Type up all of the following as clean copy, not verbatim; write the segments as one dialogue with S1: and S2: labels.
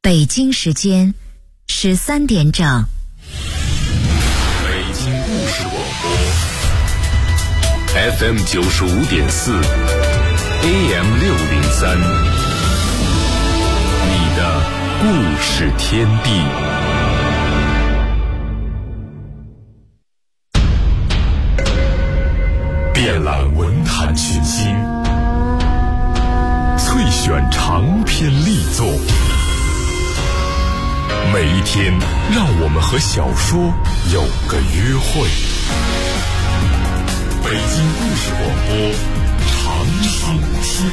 S1: 北京时间13点整。
S2: 北京故事广播 FM 95.4 AM 603，你的故事天地。遍览文坛群星，萃选长篇力作。每一天，让我们和小说有个约会。北京故事广播，长长天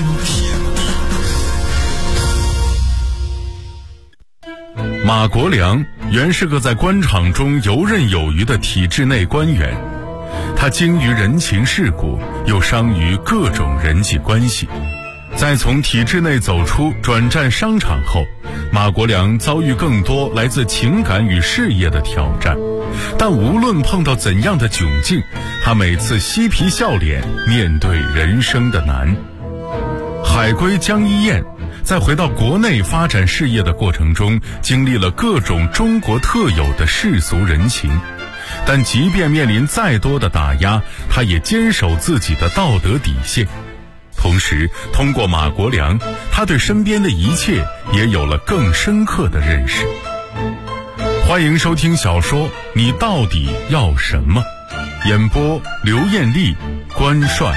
S2: 地。马国良原是个在官场中游刃有余的体制内官员，他精于人情世故，又商于各种人际关系。在从体制内走出转战商场后，马国良遭遇更多来自情感与事业的挑战，但无论碰到怎样的窘境，他每次嬉皮笑脸面对人生的难。海归江一燕在回到国内发展事业的过程中，经历了各种中国特有的世俗人情，但即便面临再多的打压，他也坚守自己的道德底线。同时，通过马国良，他对身边的一切也有了更深刻的认识。欢迎收听小说《你到底要什么》，演播刘艳丽、关帅。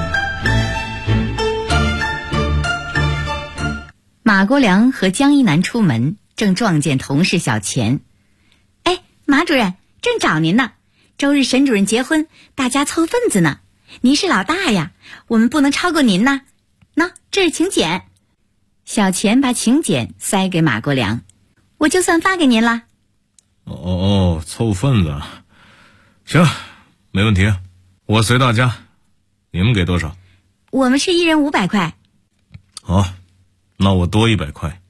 S3: 马国良和江一南出门，正撞见同事小钱。哎，马主任，正找您呢。周日沈主任结婚，大家凑份子呢。您是老大呀，我们不能超过您呢。喏，这是请柬。小钱把请柬塞给马国良，我就算发给您了。
S4: 凑份子，行，没问题，我随大家。你们给多少？
S3: 我们是一人500块。
S4: 好，那我多100块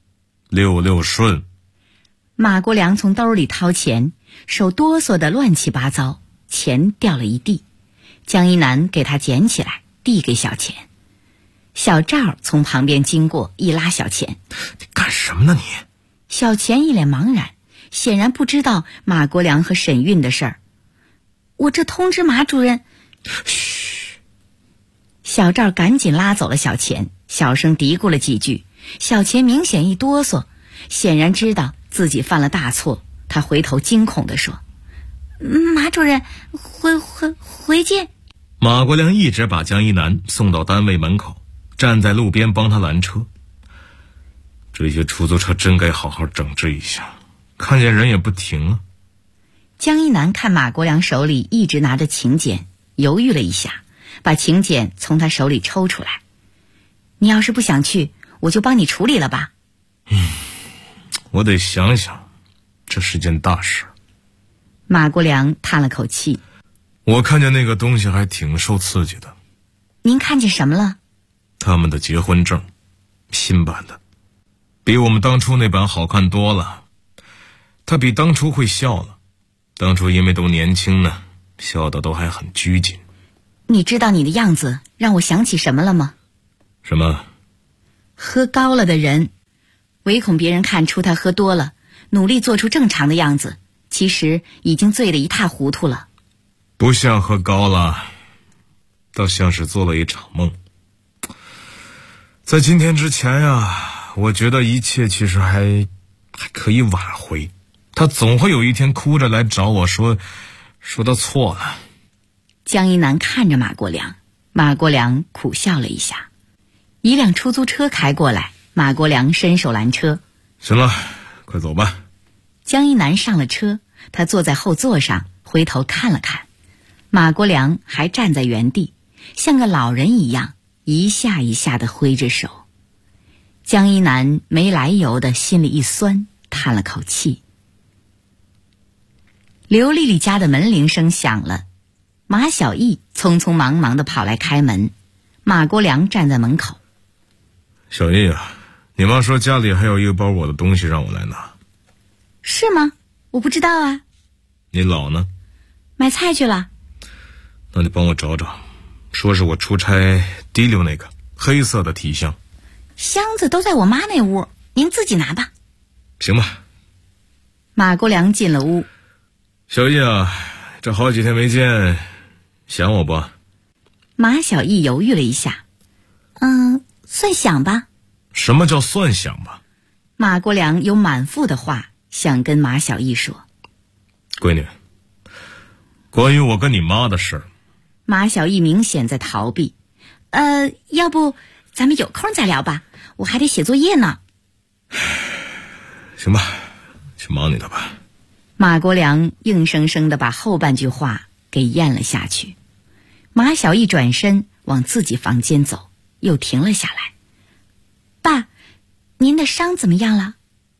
S4: ，66顺。
S3: 马国良从兜里掏钱，手哆嗦得乱七八糟，钱掉了一地。江一南给他捡起来，递给小钱。小赵从旁边经过，一拉小钱：“
S4: 你干什么呢你？”
S3: 小钱一脸茫然，显然不知道马国良和沈韵的事儿。我这通知马主任。
S4: 嘘。
S3: 小赵赶紧拉走了小钱，小声嘀咕了几句。小钱明显一哆嗦，显然知道自己犯了大错。他回头惊恐地说：“马主任，回见。”
S4: 马国良一直把江一南送到单位门口，站在路边帮他拦车。这些出租车真该好好整治一下，看见人也不停啊。
S3: 江一南看马国良手里一直拿着请柬，犹豫了一下，把请柬从他手里抽出来。你要是不想去，我就帮你处理了吧。
S4: 我得想想，这是件大事。
S3: 马国良叹了口气。
S4: 我看见那个东西还挺受刺激的。
S3: 您看见什么了？
S4: 他们的结婚证，新版的，比我们当初那版好看多了。他比当初会笑了，当初因为都年轻呢，笑得都还很拘谨。
S3: 你知道你的样子让我想起什么了吗？
S4: 什么？
S3: 喝高了的人，唯恐别人看出他喝多了，努力做出正常的样子，其实已经醉得一塌糊涂了。
S4: 不像喝高了，倒像是做了一场梦。在今天之前呀，我觉得一切其实还可以挽回。他总会有一天哭着来找我说他错了。
S3: 江一南看着马国良，马国良苦笑了一下。一辆出租车开过来，马国良伸手拦车。
S4: 行了，快走吧。
S3: 江一南上了车，他坐在后座上，回头看了看。马国良还站在原地，像个老人一样，一下一下地挥着手。江一南没来由的心里一酸，叹了口气。刘丽丽家的门铃声响了，马小艺匆匆忙忙地跑来开门。马国良站在门口。
S4: 小艺啊，你妈说家里还有一个包我的东西让我来拿。
S3: 是吗？我不知道啊。
S4: 你姥呢？
S3: 买菜去了。
S4: 那你帮我找找，说是我出差提溜那个黑色的提箱。
S3: 箱子都在我妈那屋，您自己拿吧。
S4: 行吧。
S3: 马国良进了屋。
S4: 小易啊，这好几天没见，想我不？
S3: 马小艺犹豫了一下，算想吧。
S4: 什么叫算想吧？
S3: 马国良有满腹的话想跟马小艺说。
S4: 闺女，关于我跟你妈的事儿。
S3: 马小艺明显在逃避。要不咱们有空再聊吧，我还得写作业呢。
S4: 行吧，去忙你的吧。
S3: 马国良硬生生地把后半句话给咽了下去。马小艺转身往自己房间走，又停了下来。爸，您的伤怎么样了？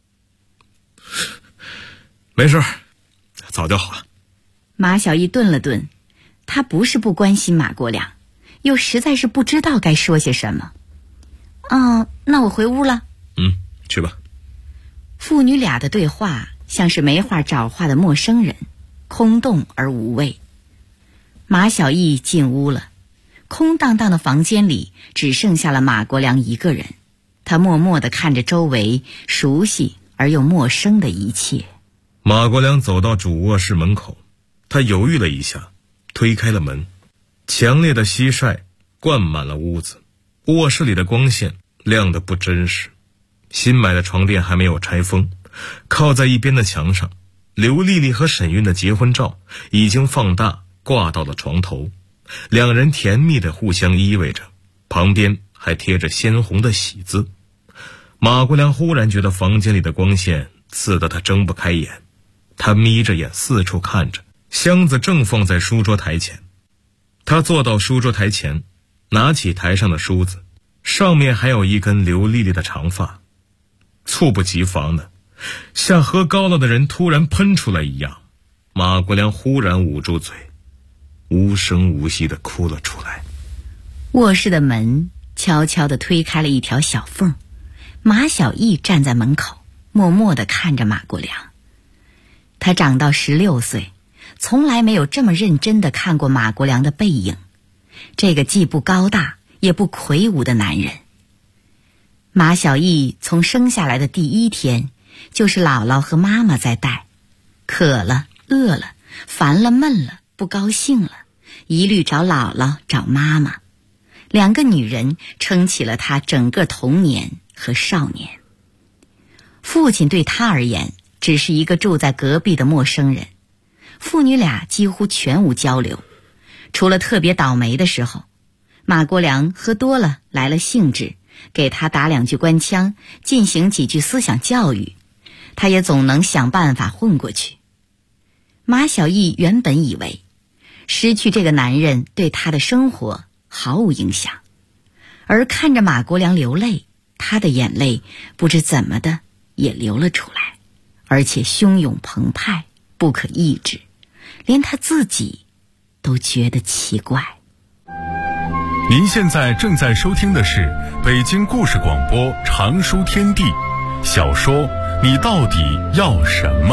S4: 没事，早就好了。
S3: 马小艺顿了顿，他不是不关心马国良，又实在是不知道该说些什么。那我回屋了。
S4: 去吧。
S3: 父女俩的对话像是没话找话的陌生人，空洞而无味。马小艺进屋了，空荡荡的房间里只剩下了马国良一个人。他默默地看着周围熟悉而又陌生的一切。
S4: 马国良走到主卧室门口，他犹豫了一下，推开了门。强烈的西晒灌满了屋子，卧室里的光线亮得不真实。新买的床垫还没有拆封，靠在一边的墙上，刘丽丽和沈韵的结婚照已经放大挂到了床头，两人甜蜜地互相依偎着，旁边还贴着鲜红的喜字。马国良忽然觉得房间里的光线刺得他睁不开眼，他眯着眼四处看着，箱子正放在书桌台前。他坐到书桌台前，拿起台上的梳子，上面还有一根刘丽丽的长发。猝不及防的，像喝高了的人突然喷出来一样，马国良忽然捂住嘴，无声无息地哭了出来。
S3: 卧室的门悄悄地推开了一条小缝，马小艺站在门口，默默地看着马国良。他长到16岁，从来没有这么认真地看过马国良的背影，这个既不高大也不魁梧的男人。马小艺从生下来的第一天，就是姥姥和妈妈在带，渴了、饿了、烦了、闷了、不高兴了，一律找姥姥、找妈妈。两个女人撑起了他整个童年和少年。父亲对他而言只是一个住在隔壁的陌生人，父女俩几乎全无交流，除了特别倒霉的时候，马国良喝多了来了兴致，给他打2句官腔，进行几句思想教育，他也总能想办法混过去。马小艺原本以为失去这个男人对他的生活毫无影响，而看着马国良流泪，他的眼泪不知怎么的也流了出来，而且汹涌澎湃，不可抑制，连他自己都觉得奇怪。
S2: 您现在正在收听的是北京故事广播长书天地小说《你到底要什么》。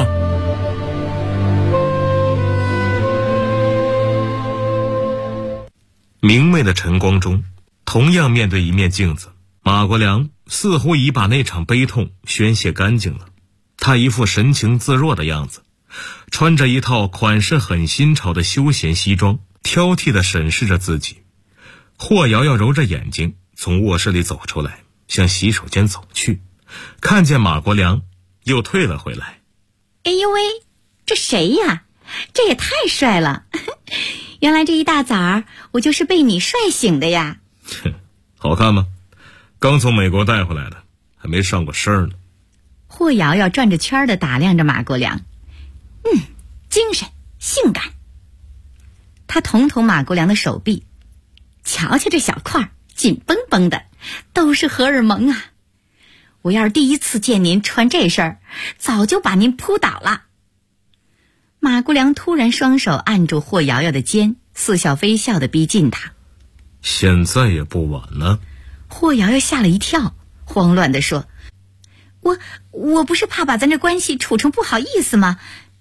S4: 明媚的晨光中，同样面对一面镜子，马国良似乎已把那场悲痛宣泄干净了。他一副神情自若的样子，穿着一套款式很新潮的休闲西装，挑剔地审视着自己。霍瑶瑶揉着眼睛从卧室里走出来，向洗手间走去，看见马国良又退了回来。
S3: 哎呦喂，这谁呀？这也太帅了原来这一大早儿我就是被你帅醒的呀。
S4: 好看吗？刚从美国带回来的，还没上过身呢。
S3: 霍瑶瑶转着圈地打量着马国良，精神性感。他捅捅马国良的手臂，瞧瞧这小块紧绷绷的，都是荷尔蒙啊！我要是第一次见您穿这身儿，早就把您扑倒了。马国良突然双手按住霍瑶瑶的肩，似笑非笑地逼近她。
S4: 现在也不晚呢。
S3: 霍瑶瑶吓了一跳，慌乱地说：我不是怕把咱这关系处成不好意思吗？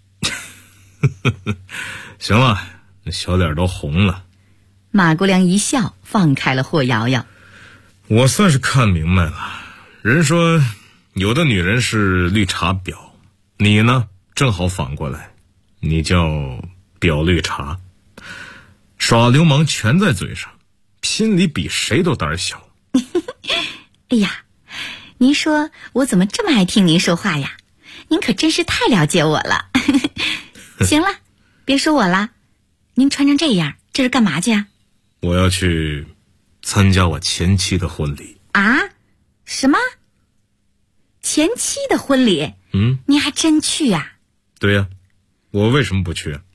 S4: 行了，那小脸都红了。
S3: 马国良一笑，放开了霍瑶瑶。
S4: 我算是看明白了，人说有的女人是绿茶婊，你呢正好反过来，你叫婊绿茶，耍流氓全在嘴上，心里比谁都胆小。
S3: 哎呀，您说我怎么这么爱听您说话呀？您可真是太了解我了。行了，别说我了，您穿成这样，这是干嘛去啊？
S4: 我要去参加我前妻的婚礼。
S3: 啊？什么？前妻的婚礼？你还真去呀？
S4: 对呀，我为什么不去啊？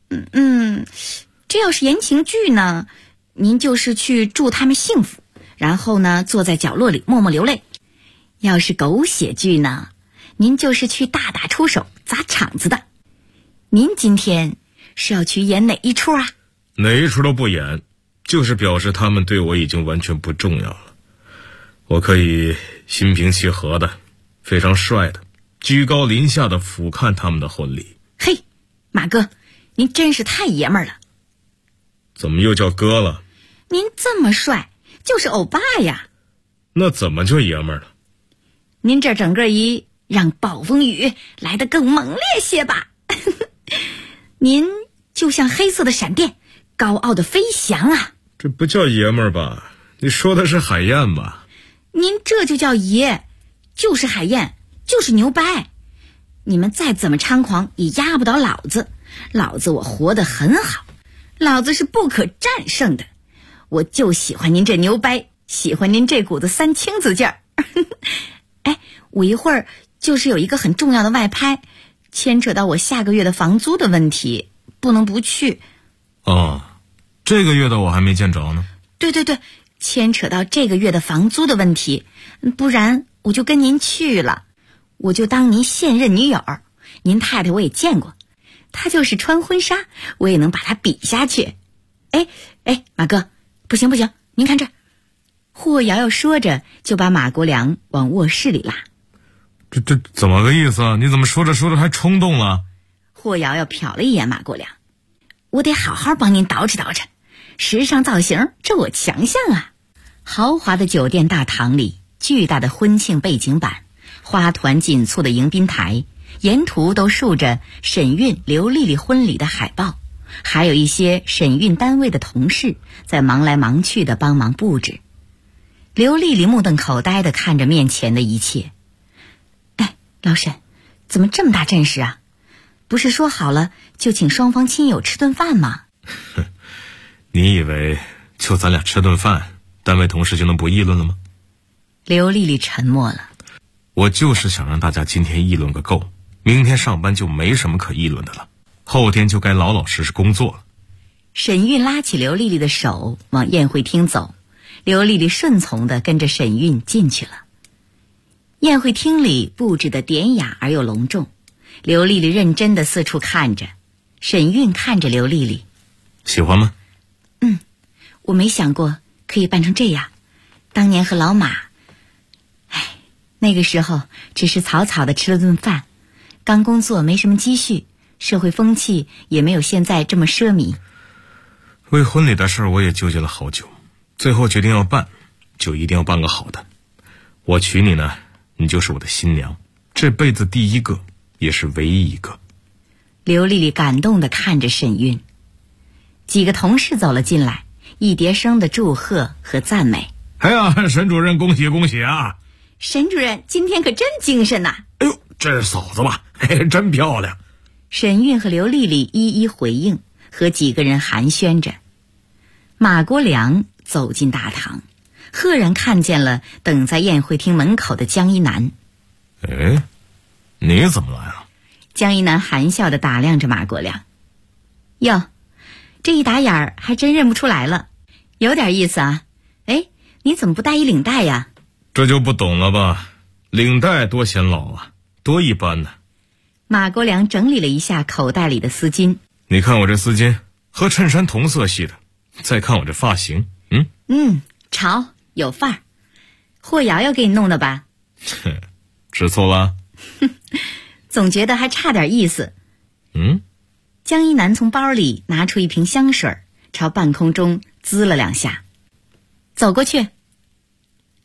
S3: 这要是言情剧呢，您就是去祝他们幸福，然后呢坐在角落里默默流泪。要是狗血剧呢，您就是去大打出手砸场子的。您今天是要去演哪一出啊？
S4: 哪一出都不演，就是表示他们对我已经完全不重要了。我可以心平气和的，非常帅的，居高临下的俯瞰他们的婚礼。
S3: 嘿，马哥，您真是太爷们儿了。
S4: 怎么又叫哥了？
S3: 您这么帅，就是欧巴呀。
S4: 那怎么就爷们儿了？
S3: 您这整个一让暴风雨来得更猛烈些吧。您就像黑色的闪电，高傲的飞翔啊。
S4: 这不叫爷们儿吧？你说的是海燕吧？
S3: 您这就叫爷，就是海燕，就是牛掰。你们再怎么猖狂也压不倒老子，老子我活得很好，老子是不可战胜的。我就喜欢您这牛掰，喜欢您这股子三清子劲儿。哎，我一会儿就是有一个很重要的外拍，牵扯到我下个月的房租的问题，不能不去。
S4: 哦，这个月的我还没见着呢。
S3: 对，牵扯到这个月的房租的问题，不然我就跟您去了，我就当您现任女友。您太太我也见过，她就是穿婚纱，我也能把她比下去。哎，马哥，不行，您看这儿。霍瑶瑶说着就把马国良往卧室里拉。
S4: 这怎么个意思啊？你怎么说着还冲动了？
S3: 霍瑶瑶瞟了一眼马国良，我得好好帮您捯饬，时尚造型这我强项啊。豪华的酒店大堂里，巨大的婚庆背景板，花团锦簇的迎宾台，沿途都竖着沈韵、刘丽丽婚礼的海报，还有一些沈韵单位的同事在忙来忙去的帮忙布置。刘丽丽目瞪口呆地看着面前的一切。哎，老沈，怎么这么大阵势啊？不是说好了就请双方亲友吃顿饭吗？
S4: 你以为就咱俩吃顿饭，单位同事就能不议论了吗？
S3: 刘丽丽沉默了。
S4: 我就是想让大家今天议论个够，明天上班就没什么可议论的了，后天就该老老实实工作了。
S3: 沈韵拉起刘丽丽的手往宴会厅走，刘丽丽顺从地跟着沈韵进去了。宴会厅里布置得典雅而又隆重，刘丽丽认真地四处看着，沈韵看着刘丽丽。
S4: 喜欢吗？
S3: 我没想过可以办成这样。当年和老马，那个时候只是草草地吃了顿饭，刚工作没什么积蓄，社会风气也没有现在这么奢靡。
S4: 为婚礼的事我也纠结了好久，最后决定要办，就一定要办个好的。我娶你呢，你就是我的新娘，这辈子第一个，也是唯一一个。
S3: 刘丽丽感动地看着沈韵。几个同事走了进来，一叠声的祝贺和赞美。
S4: 哎呀，沈主任恭喜恭喜啊！
S3: 沈主任今天可真精神呐！
S4: 哎呦，这是嫂子吧？嘿，真漂亮。
S3: 沈韵和刘丽丽一一回应，和几个人寒暄着。马国良走进大堂，赫然看见了等在宴会厅门口的江一南。
S4: 哎，你怎么来了？
S3: 江一南含笑地打量着马国良。哟，这一打眼儿还真认不出来了，有点意思啊。哎，你怎么不带一领带呀？
S4: 这就不懂了吧？领带多显老啊，多一般呢。
S3: 马国良整理了一下口袋里的丝巾。
S4: 你看我这丝巾和衬衫同色系的，再看我这发型，
S3: 潮有范儿。霍瑶瑶给你弄的吧？
S4: 吃醋了？
S3: 总觉得还差点意思。江一南从包里拿出一瓶香水，朝半空中滋了两下。走过去。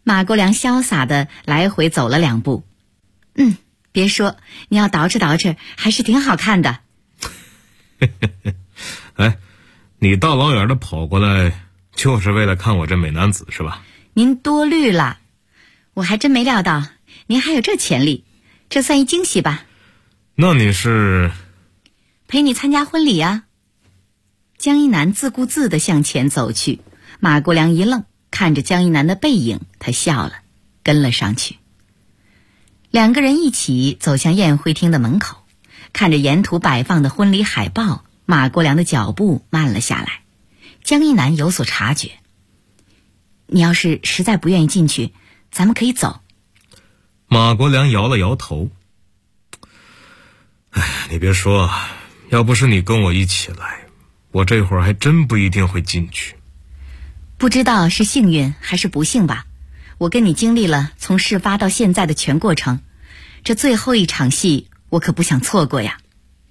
S3: 马国良潇洒地来回走了2步。别说，你要捯饬捯饬，还是挺好看的。
S4: 哎，你大老远的跑过来，就是为了看我这美男子是吧？
S3: 您多虑了，我还真没料到您还有这潜力，这算一惊喜吧。
S4: 那你是？
S3: 陪你参加婚礼啊。江一南自顾自地向前走去，马国良一愣，看着江一南的背影，他笑了，跟了上去。2个人一起走向宴会厅的门口，看着沿途摆放的婚礼海报，马国良的脚步慢了下来。江一南有所察觉，你要是实在不愿意进去，咱们可以走。
S4: 马国良摇了摇头。哎，你别说，要不是你跟我一起来，我这会儿还真不一定会进去。
S3: 不知道是幸运还是不幸吧，我跟你经历了从事发到现在的全过程，这最后一场戏我可不想错过呀。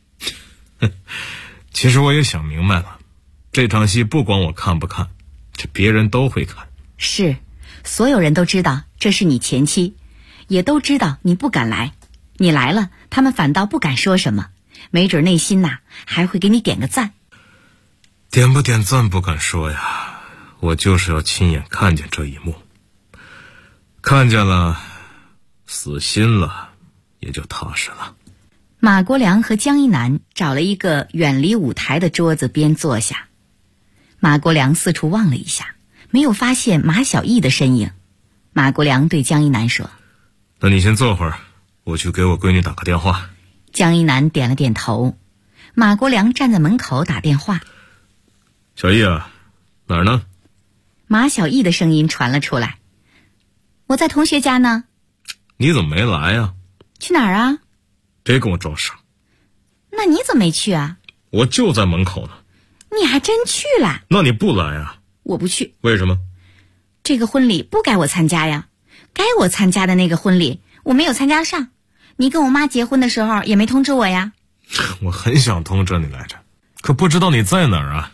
S4: 其实我也想明白了，这场戏不管我看不看，这别人都会看。
S3: 是，所有人都知道这是你前妻，也都知道你不敢来，你来了他们反倒不敢说什么，没准内心还会给你点个赞。
S4: 点不点赞不敢说呀，我就是要亲眼看见这一幕，看见了，死心了，也就踏实了。
S3: 马国良和江一南找了一个远离舞台的桌子边坐下。马国良四处望了一下，没有发现马小艺的身影。马国良对江一南说：
S4: 那你先坐会儿，我去给我闺女打个电话。
S3: 江一南点了点头。马国良站在门口打电话。
S4: 小艺啊，哪儿呢？
S3: 马小艺的声音传了出来。我在同学家呢。
S4: 你怎么没来呀？
S3: 去哪儿啊？
S4: 别跟我装傻。
S3: 那你怎么没去啊？
S4: 我就在门口呢。
S3: 你还真去了？
S4: 那你不来啊？
S3: 我不去。
S4: 为什么？
S3: 这个婚礼不该我参加呀，该我参加的那个婚礼我没有参加上。你跟我妈结婚的时候也没通知我呀。
S4: 我很想通知你来着，可不知道你在哪儿啊。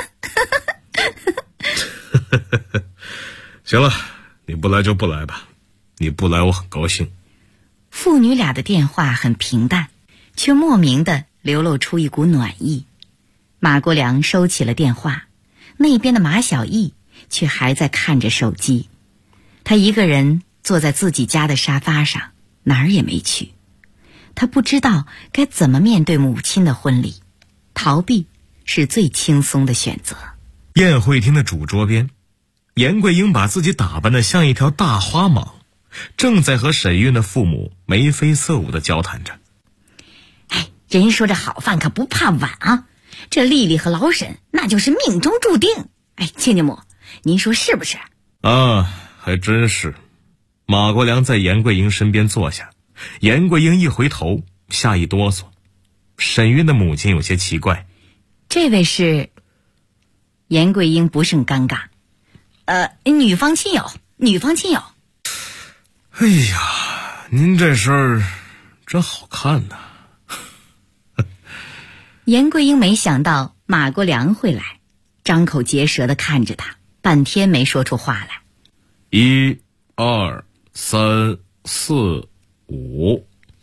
S4: 行了，你不来就不来吧，你不来我很高兴。
S3: 父女俩的电话很平淡，却莫名地流露出一股暖意。马国良收起了电话，那边的马小艺却还在看着手机。他一个人坐在自己家的沙发上，哪儿也没去。他不知道该怎么面对母亲的婚礼，逃避是最轻松的选择。
S4: 宴会厅的主桌边，严桂英把自己打扮得像一条大花蟒，正在和沈韵的父母眉飞色舞地交谈着。
S3: 哎，人说这好饭可不怕晚啊，这丽丽和老沈那就是命中注定。哎，亲家母，您说是不是？
S4: 啊，还真是。马国良在严桂英身边坐下，严桂英一回头，吓一哆嗦。沈韵的母亲有些奇怪。
S3: 这位是？严桂英不甚尴尬。女方亲友。
S4: 哎呀，您这身儿真好看呐。
S3: 严桂英没想到马国良会来，张口结舌地看着他，半天没说出话来。
S4: 1、2、3、4、5。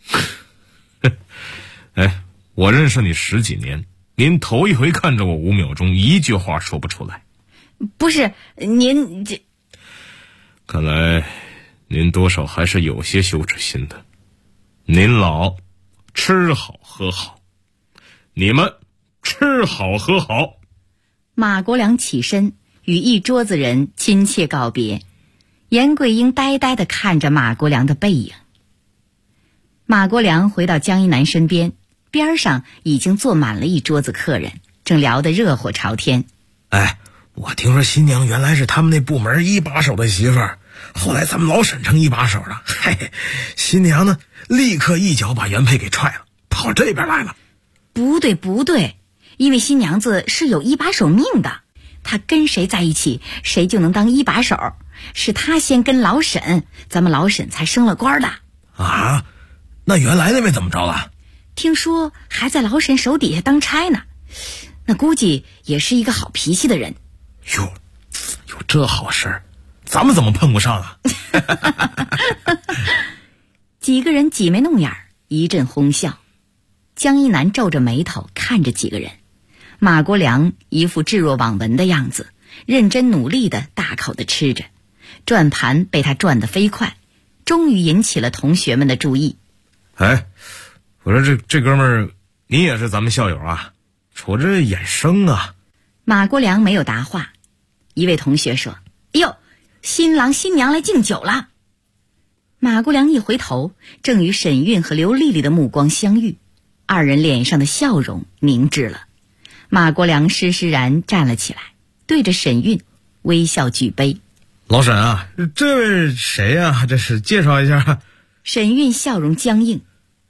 S4: 哎，我认识你10几年，您头一回看着我5秒钟，一句话说不出来。
S3: 不是，您这……
S4: 看来您多少还是有些羞耻心的。您老，吃好喝好，你们吃好喝好。
S3: 马国良起身与一桌子人亲切告别。严桂英呆呆地看着马国良的背影。马国良回到江一南身边，边上已经坐满了一桌子客人，正聊得热火朝天。
S5: 哎，我听说新娘原来是他们那部门一把手的媳妇儿，后来咱们老沈成一把手了。嘿，新娘呢立刻一脚把原配给踹了，跑这边来了。
S3: 不对，因为新娘子是有一把手命的，她跟谁在一起谁就能当一把手，是她先跟老沈，咱们老沈才升了官的。
S5: 啊，那原来那位怎么着了？
S3: 听说还在老沈手底下当差呢，那估计也是一个好脾气的人。
S5: 哟，有这好事， 咱们怎么碰不上啊？
S3: 几个人挤眉弄眼，一阵哄笑。江一南皱着眉头看着几个人，马国良一副置若罔闻的样子，认真努力的大口的吃着，转盘被他转得飞快，终于引起了同学们的注意。
S4: 哎，我说这哥们儿，你也是咱们校友啊？瞅这眼生啊！
S3: 马国良没有答话。一位同学说：“哎呦，新郎新娘来敬酒了。”马国良一回头，正与沈韵和刘丽丽的目光相遇，二人脸上的笑容凝滞了。马国良施施然站了起来，对着沈韵微笑举杯。
S4: 老沈啊，这位谁呀？这是介绍一下。
S3: 沈韵笑容僵硬。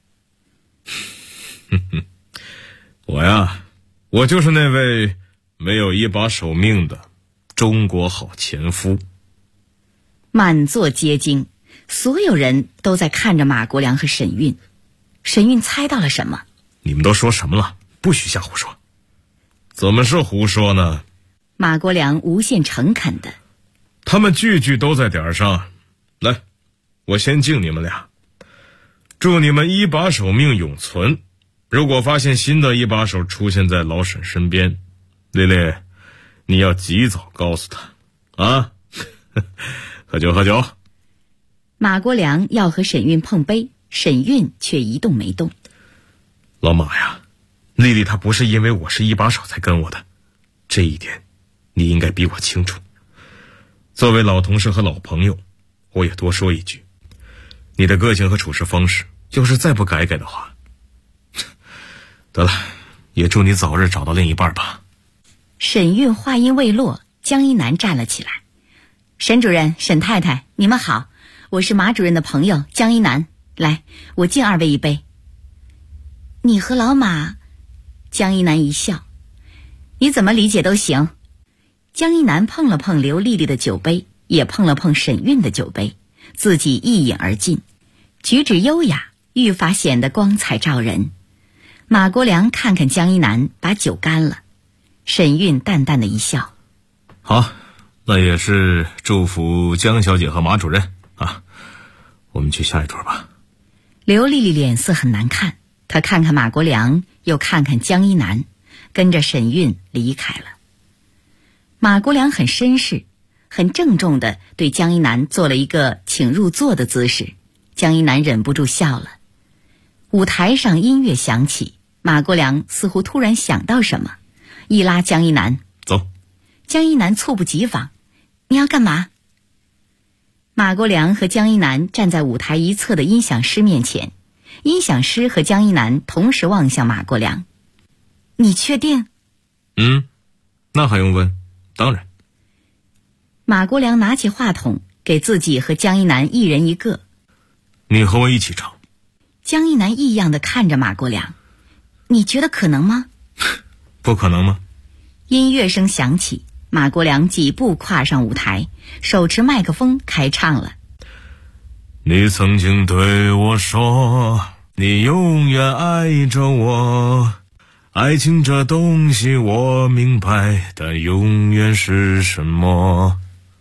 S4: 我就是那位没有一把手命的中国好前夫。
S3: 满座皆惊，所有人都在看着马国良和沈韵。沈韵猜到了什么？
S4: 你们都说什么了？不许瞎胡说。怎么是胡说呢？
S3: 马国良无限诚恳的。
S4: 他们句句都在点上。来，我先敬你们俩，祝你们一把手命永存。如果发现新的一把手出现在老沈身边，丽丽，你要及早告诉他啊！喝酒喝酒。
S3: 马国良要和沈韵碰杯，沈韵却一动没动。
S4: 老马呀，丽丽她不是因为我是一把手才跟我的，这一点你应该比我清楚。作为老同事和老朋友，我也多说一句，你的个性和处事方式要是再不改的话，得了，也祝你早日找到另一半吧。
S3: 沈韵话音未落，江一南站了起来。沈主任、沈太太，你们好，我是马主任的朋友江一南，来，我敬二位一杯。你和老马？江一南一笑，你怎么理解都行。江一南碰了碰刘丽丽的酒杯，也碰了碰沈韵的酒杯，自己一饮而尽，举止优雅，愈发显得光彩照人。马国良看看江一南，把酒干了。沈韵淡淡的一笑，
S4: 好，那也是祝福江小姐和马主任啊。我们去下一桌吧。
S3: 刘丽丽脸色很难看，她看看马国良，又看看江一南，跟着沈韵离开了。马国良很绅士，很郑重地对江一南做了一个请入座的姿势。江一南忍不住笑了。舞台上音乐响起，马国良似乎突然想到什么，一拉江一南，
S4: 走。
S3: 江一南猝不及防，你要干嘛？马国良和江一南站在舞台一侧的音响师面前，音响师和江一南同时望向马国良。你确定？
S4: 那还用问？当然。
S3: 马国良拿起话筒，给自己和江一南一人一个。
S4: 你和我一起唱。
S3: 江一南异样地看着马国良，你觉得可能吗？
S4: 不可能吗？
S3: 音乐声响起，马国良几步跨上舞台，手持麦克风开唱了。
S4: 你曾经对我说，你永远爱着我，爱情这东西我明白，但永远是什么？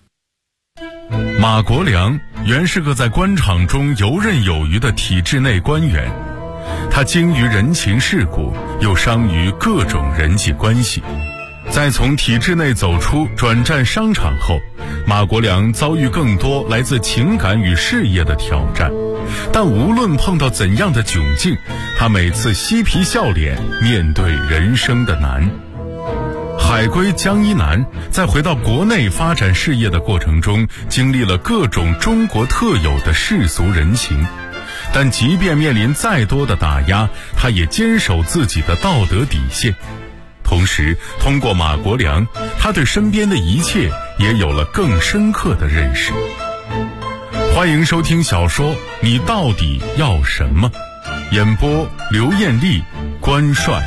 S2: 马国良原是个在官场中游刃有余的体制内官员，他精于人情世故，又商于各种人际关系。在从体制内走出转战商场后，马国良遭遇更多来自情感与事业的挑战，但无论碰到怎样的窘境，他每次嬉皮笑脸面对人生的难。海归江一南在回到国内发展事业的过程中，经历了各种中国特有的世俗人情，但即便面临再多的打压，他也坚守自己的道德底线。同时，通过马国良，他对身边的一切也有了更深刻的认识。欢迎收听小说《你到底要什么》，演播刘艳丽、关帅。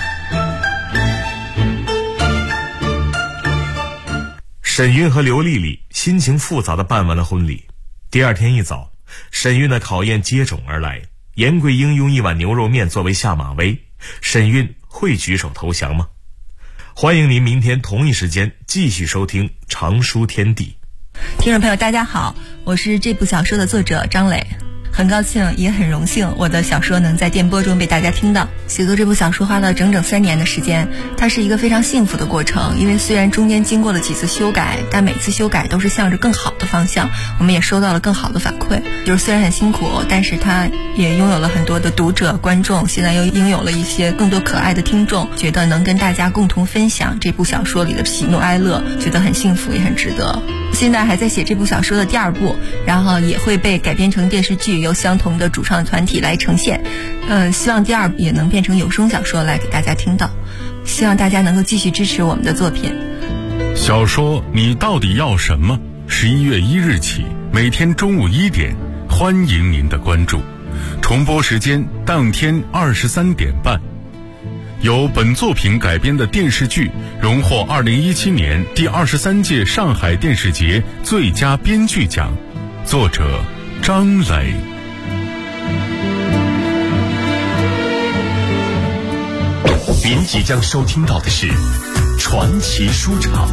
S4: 沈韵和刘丽丽心情复杂地办完了婚礼。第二天一早，沈韵的考验接踵而来。严桂英用一碗牛肉面作为下马威，沈韵会举手投降吗？欢迎您明天同一时间继续收听《常书天地》。
S6: 听众朋友大家好，我是这部小说的作者张磊，很高兴也很荣幸我的小说能在电波中被大家听到。写作这部小说花了整整3年的时间，它是一个非常幸福的过程，因为虽然中间经过了几次修改，但每次修改都是向着更好的方向，我们也收到了更好的反馈。就是虽然很辛苦，但是它也拥有了很多的读者观众，现在又拥有了一些更多可爱的听众，觉得能跟大家共同分享这部小说里的喜怒哀乐，觉得很幸福也很值得。现在还在写这部小说的第2部，然后也会被改编成电视剧，由相同的主创团体来呈现。希望第2部也能变成有声小说来给大家听到，希望大家能够继续支持我们的作品。
S2: 小说你到底要什么？11月1日起，每天中午1点，欢迎您的关注。重播时间当天23点半。由本作品改编的电视剧荣获2017年第23届上海电视节最佳编剧奖，作者张磊。
S7: 您即将收听到的是传奇书场。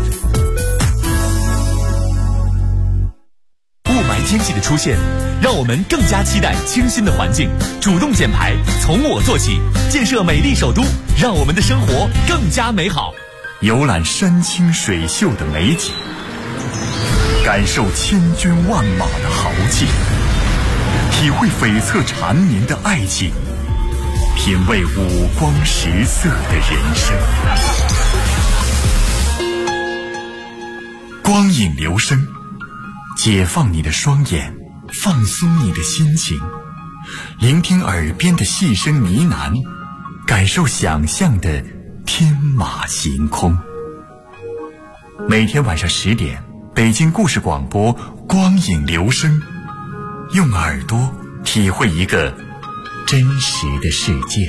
S7: 雾霾天气的出现，让我们更加期待清新的环境。主动减排，从我做起，建设美丽首都，让我们的生活更加美好。游览山清水秀的美景，感受千军万马的豪气，体会悱恻缠绵的爱情，品味五光十色的人生。光影留声，解放你的双眼，放松你的心情，聆听耳边的细声呢喃，感受想象的天马行空。每天晚上10点，北京故事广播光影留声，用耳朵体会一个真实的世界。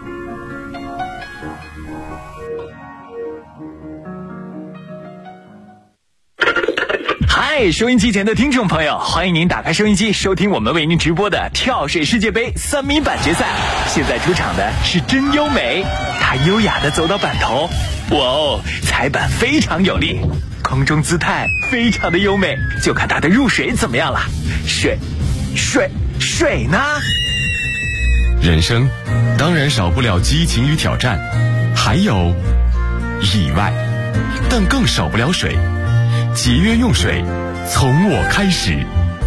S7: 嗨，收音机前的听众朋友，欢迎您打开收音机，收听我们为您直播的跳水世界杯3米板决赛。现在出场的是真优美，她优雅地走到板头，哇哦，踩板非常有力，空中姿态非常的优美，就看她的入水怎么样了。水呢？
S8: 人生当然少不了激情与挑战，还有意外，但更少不了水。节约用水，从我开始。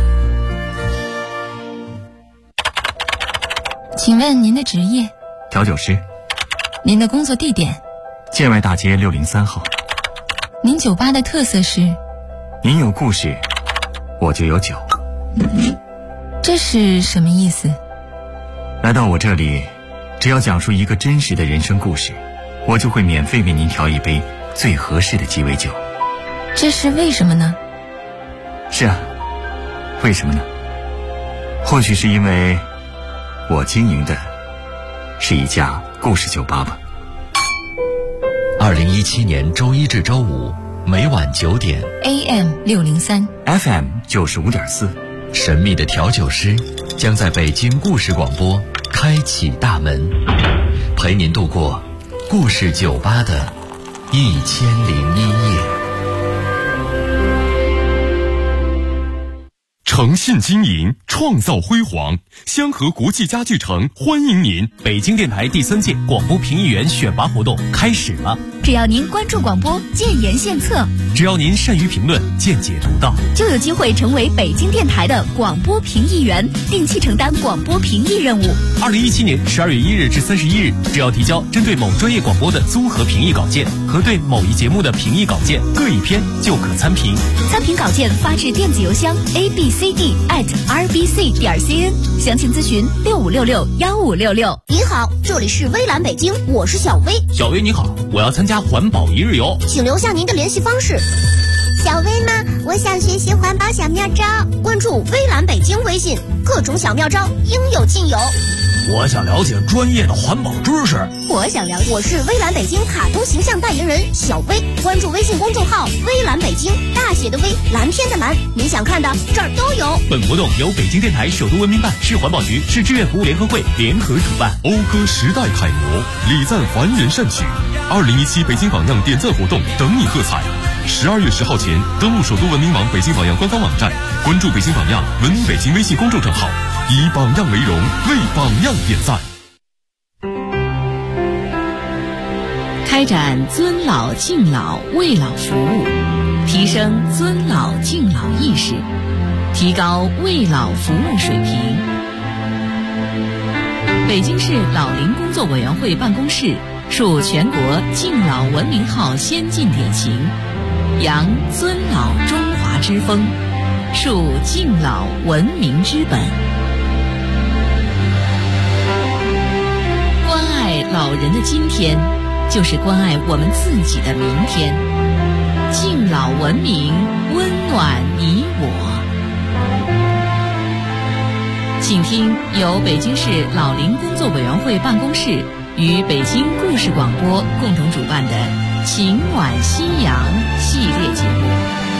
S9: 请问您的职业？
S7: 调酒师。
S9: 您的工作地点？
S7: 建外大街603号。
S9: 您酒吧的特色是？
S7: 您有故事，我就有酒。
S9: 这是什么意思？
S7: 来到我这里，只要讲述一个真实的人生故事，我就会免费为您调一杯最合适的鸡尾酒。
S9: 这是为什么呢？
S7: 是啊，为什么呢？或许是因为我经营的是一家故事酒吧吧。
S10: 2017年周1至周5每晚9点
S9: AM 603
S7: FM 95.4，
S10: 神秘的调酒师将在北京故事广播开启大门，陪您度过故事酒吧的1001夜。
S8: 诚信经营，创造辉煌。香河国际家具城欢迎您！
S11: 北京电台第3届广播评议员选拔活动开始了。
S1: 只要您关注广播，建言献策；
S11: 只要您善于评论，见解独到，
S1: 就有机会成为北京电台的广播评议员，定期承担广播评议任务。
S11: 2017年12月1日至31日，只要提交针对某专业广播的综合评议稿件和对某一节目的评议稿件各一篇，就可参评。
S1: 参评稿件发至电子邮箱 abcd@rbc.cn， 详情咨询65661566。
S12: 您好，这里是微蓝北京，我是小薇。
S11: 小薇你好，我要参加环保1日游，
S12: 请留下您的联系方式。小薇吗？我想学习环保小妙招，关注微蓝北京微信，各种小妙招应有尽有。
S11: 我想了解专业的环保知识。
S12: 我是微蓝北京卡通形象代言人小薇，关注微信公众号微蓝北京，大写的微，蓝天的蓝，你想看的这儿都有。
S11: 本活动由北京电台首都文明办、市环保局、市志愿服务联合会联合主办。
S8: 讴歌时代楷模，礼赞还原善举，2017北京榜样点赞活动等你喝彩。
S7: 12月10号前登录首都文明网北京榜样官方网站，关注北京榜样文明北京微信公众账号，以榜样为荣，为榜样点赞。
S1: 开展尊老敬老为老服务，提升尊老敬老意识，提高为老服务水平。北京市老龄工作委员会办公室树全国敬老文明号先进典型，扬尊老中华之风，树敬老文明之本。关爱老人的今天，就是关爱我们自己的明天。敬老文明，温暖你我。请听由北京市老龄工作委员会办公室与北京故事广播共同主办的《情暖夕阳》系列节目。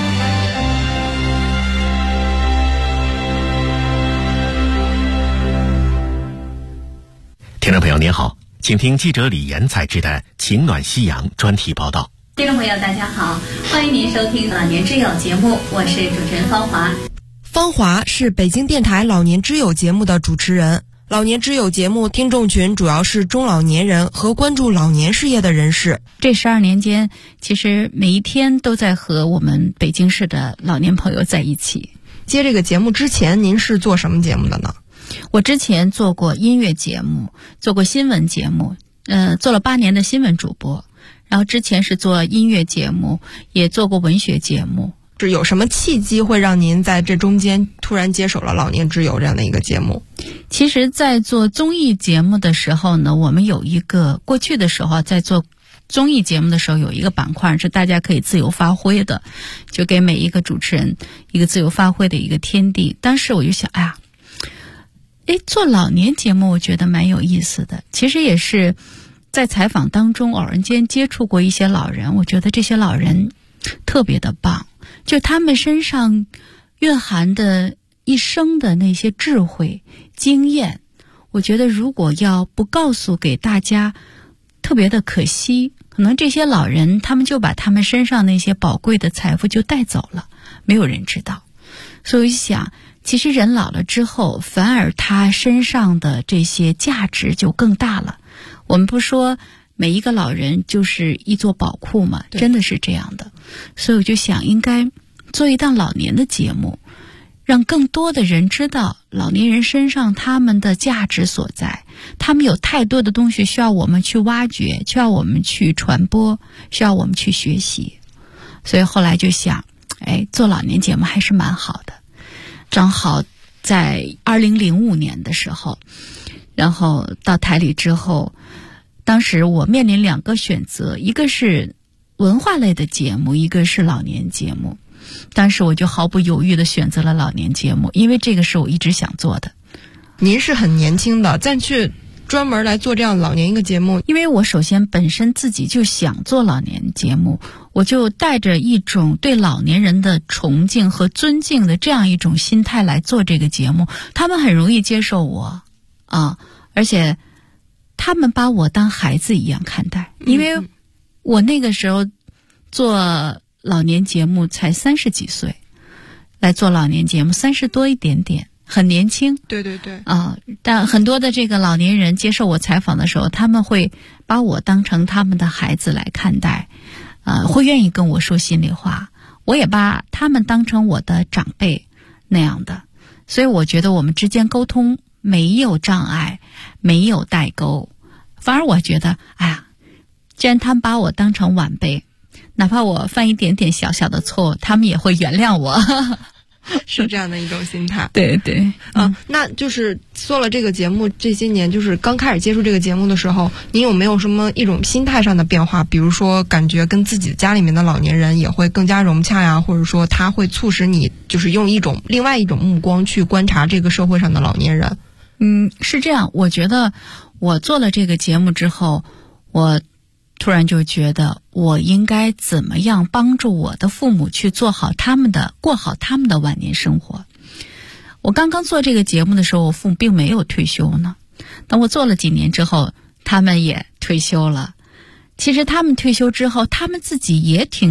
S13: 听众朋友您好，请听记者李岩采制的《情暖夕阳》专题报道。
S1: 听众朋友大家好，欢迎您收听老年之友节目，我是主持人芳华。
S14: 芳华是北京电台老年之友节目的主持人。老年之友节目听众群主要是中老年人和关注老年事业的人士。
S15: 这12年间，其实每一天都在和我们北京市的老年朋友在一起。
S14: 接这个节目之前，您是做什么节目的呢？
S15: 我之前做过音乐节目，做过新闻节目，做了8年的新闻主播。然后之前是做音乐节目，也做过文学节目。
S14: 是有什么契机会让您在这中间突然接手了老年之友这样的一个节目？
S15: 其实在做综艺节目的时候呢，我们有一个过去的时候在做综艺节目的时候有一个板块是大家可以自由发挥的，就给每一个主持人一个自由发挥的一个天地。当时我就想，做老年节目我觉得蛮有意思的。其实也是在采访当中偶然间接触过一些老人，我觉得这些老人特别的棒，就他们身上蕴含的一生的那些智慧经验，我觉得如果要不告诉给大家，特别的可惜。可能这些老人他们就把他们身上那些宝贵的财富就带走了，没有人知道。所以我想，其实人老了之后，反而他身上的这些价值就更大了。我们不说每一个老人就是一座宝库嘛，真的是这样的。所以我就想，应该做一档老年的节目，让更多的人知道老年人身上他们的价值所在。他们有太多的东西需要我们去挖掘，需要我们去传播，需要我们去学习。所以后来就想，做老年节目还是蛮好的。正好在2005年的时候，然后到台里之后，当时我面临2个选择，一个是文化类的节目，一个是老年节目。当时我就毫不犹豫地选择了老年节目，因为这个是我一直想做的。
S14: 您是很年轻的，再去专门来做这样老年一个节目？
S15: 因为我首先本身自己就想做老年节目，我就带着一种对老年人的崇敬和尊敬的这样一种心态来做这个节目。他们很容易接受我而且他们把我当孩子一样看待。因为我那个时候做老年节目才30几岁，来做老年节目30多一点点，很年轻。
S14: 对对对。
S15: 但很多的这个老年人接受我采访的时候，他们会把我当成他们的孩子来看待，会愿意跟我说心里话。我也把他们当成我的长辈那样的。所以我觉得我们之间沟通没有障碍，没有代沟。反而我觉得，既然他们把我当成晚辈，哪怕我犯一点点小小的错误，他们也会原谅我。
S14: 是这样的一种心态。
S15: 对对。
S14: 那就是做了这个节目这些年，就是刚开始接触这个节目的时候，您有没有什么一种心态上的变化？比如说感觉跟自己家里面的老年人也会更加融洽呀，或者说他会促使你就是用另外一种目光去观察这个社会上的老年人。
S15: 是这样。我觉得我做了这个节目之后，我突然就觉得我应该怎么样帮助我的父母去过好他们的晚年生活。我刚刚做这个节目的时候，我父母并没有退休呢。等我做了几年之后，他们也退休了。其实他们退休之后，他们自己也挺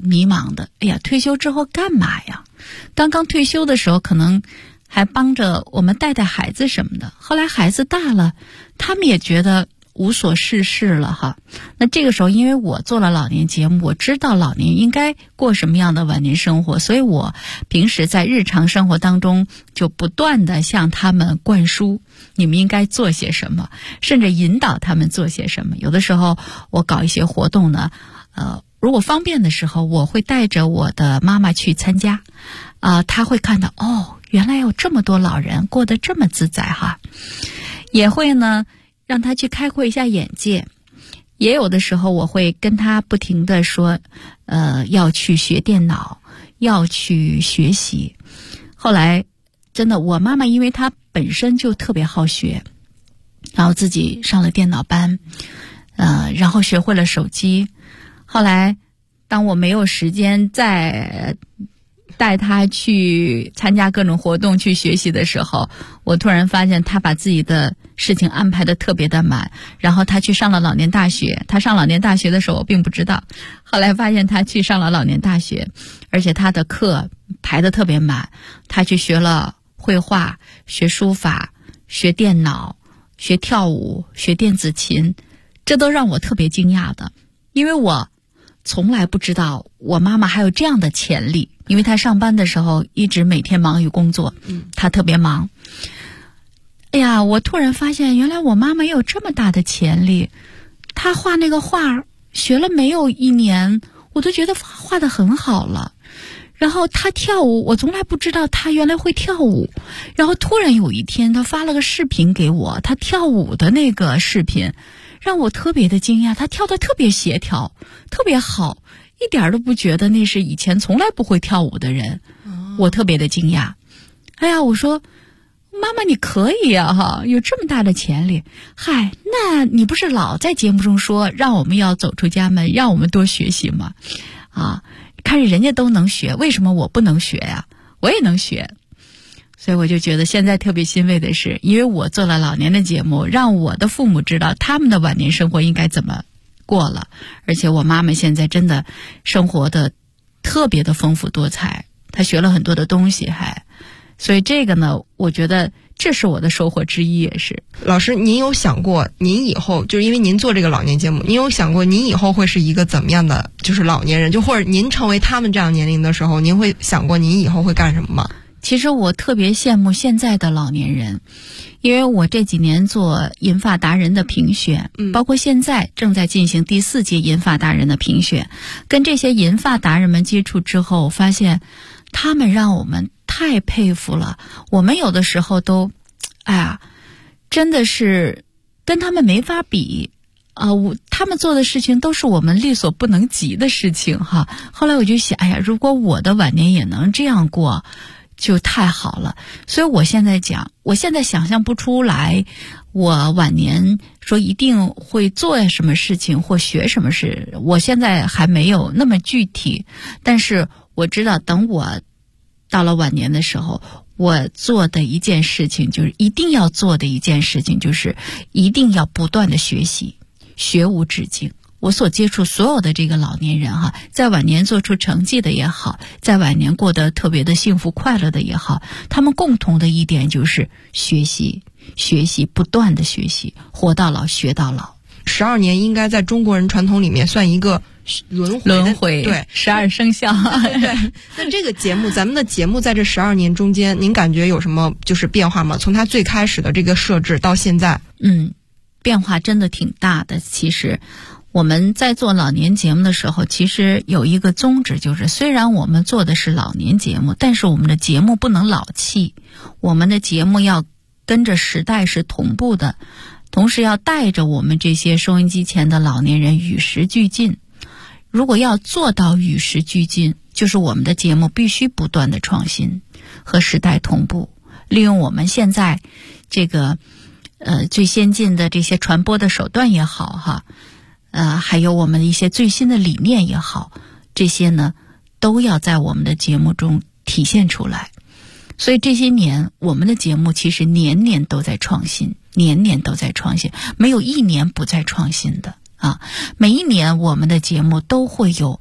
S15: 迷茫的。哎呀，退休之后干嘛呀？刚刚退休的时候可能还帮着我们带带孩子什么的，后来孩子大了，他们也觉得无所事事了哈。那这个时候因为我做了老年节目，我知道老年应该过什么样的晚年生活，所以我平时在日常生活当中就不断的向他们灌输你们应该做些什么，甚至引导他们做些什么。有的时候我搞一些活动呢，如果方便的时候，我会带着我的妈妈去参加，她会看到原来有这么多老人过得这么自在哈，也会呢让她去开阔一下眼界。也有的时候我会跟她不停地说，要去学电脑，要去学习。后来真的，我妈妈因为她本身就特别好学，然后自己上了电脑班，然后学会了手机。后来当我没有时间再带他去参加各种活动去学习的时候，我突然发现他把自己的事情安排的特别的满，然后他去上了老年大学。他上老年大学的时候我并不知道，后来发现他去上了老年大学，而且他的课排得特别满。他去学了绘画，学书法，学电脑，学跳舞，学电子琴，这都让我特别惊讶的。因为我从来不知道我妈妈还有这样的潜力，因为她上班的时候一直每天忙于工作，她特别忙。哎呀，我突然发现原来我妈妈也有这么大的潜力。她画那个画学了没有1年，我都觉得画得很好了。然后她跳舞，我从来不知道她原来会跳舞。然后突然有一天她发了个视频给我，她跳舞的那个视频让我特别的惊讶，她跳得特别协调，特别好，一点都不觉得那是以前从来不会跳舞的人。我特别的惊讶。哎呀，我说妈妈你可以啊哈，有这么大的潜力。嗨，那你不是老在节目中说让我们要走出家门，让我们多学习吗？看着人家都能学，为什么我不能学呀？我也能学。所以我就觉得现在特别欣慰的是，因为我做了老年的节目，让我的父母知道他们的晚年生活应该怎么过了。而且我妈妈现在真的生活的特别的丰富多彩，她学了很多的东西所以这个呢，我觉得这是我的收获之一也是。
S14: 老师，您有想过您以后，就是因为您做这个老年节目，您有想过您以后会是一个怎么样的就是老年人，就或者您成为他们这样年龄的时候，您会想过您以后会干什么吗？
S15: 其实我特别羡慕现在的老年人，因为我这几年做银发达人的评选，包括现在正在进行第4届银发达人的评选，跟这些银发达人们接触之后，我发现他们让我们太佩服了。我们有的时候都真的是跟他们没法比他们做的事情都是我们力所不能及的事情哈。后来我就想，如果我的晚年也能这样过就太好了。所以我现在想象不出来我晚年说一定会做什么事情或学什么事，我现在还没有那么具体。但是我知道等我到了晚年的时候，我做的一件事情，就是一定要做的一件事情，就是一定要不断的学习，学无止境。我所接触所有的这个老年人在晚年做出成绩的也好，在晚年过得特别的幸福快乐的也好，他们共同的一点就是学习，不断的学习，活到老学到老。
S14: 12年应该在中国人传统里面算一个轮回，
S15: 对，12生肖。
S14: 对，那这个节目，咱们的节目在这12年中间，您感觉有什么就是变化吗？从它最开始的这个设置到现在，
S15: 变化真的挺大的。其实我们在做老年节目的时候，其实有一个宗旨，就是虽然我们做的是老年节目，但是我们的节目不能老气，我们的节目要跟着时代是同步的，同时要带着我们这些收音机前的老年人与时俱进。如果要做到与时俱进，就是我们的节目必须不断的创新，和时代同步，利用我们现在这个最先进的这些传播的手段也好还有我们的一些最新的理念也好，这些呢都要在我们的节目中体现出来。所以这些年我们的节目其实年年都在创新，没有一年不再创新的每一年我们的节目都会有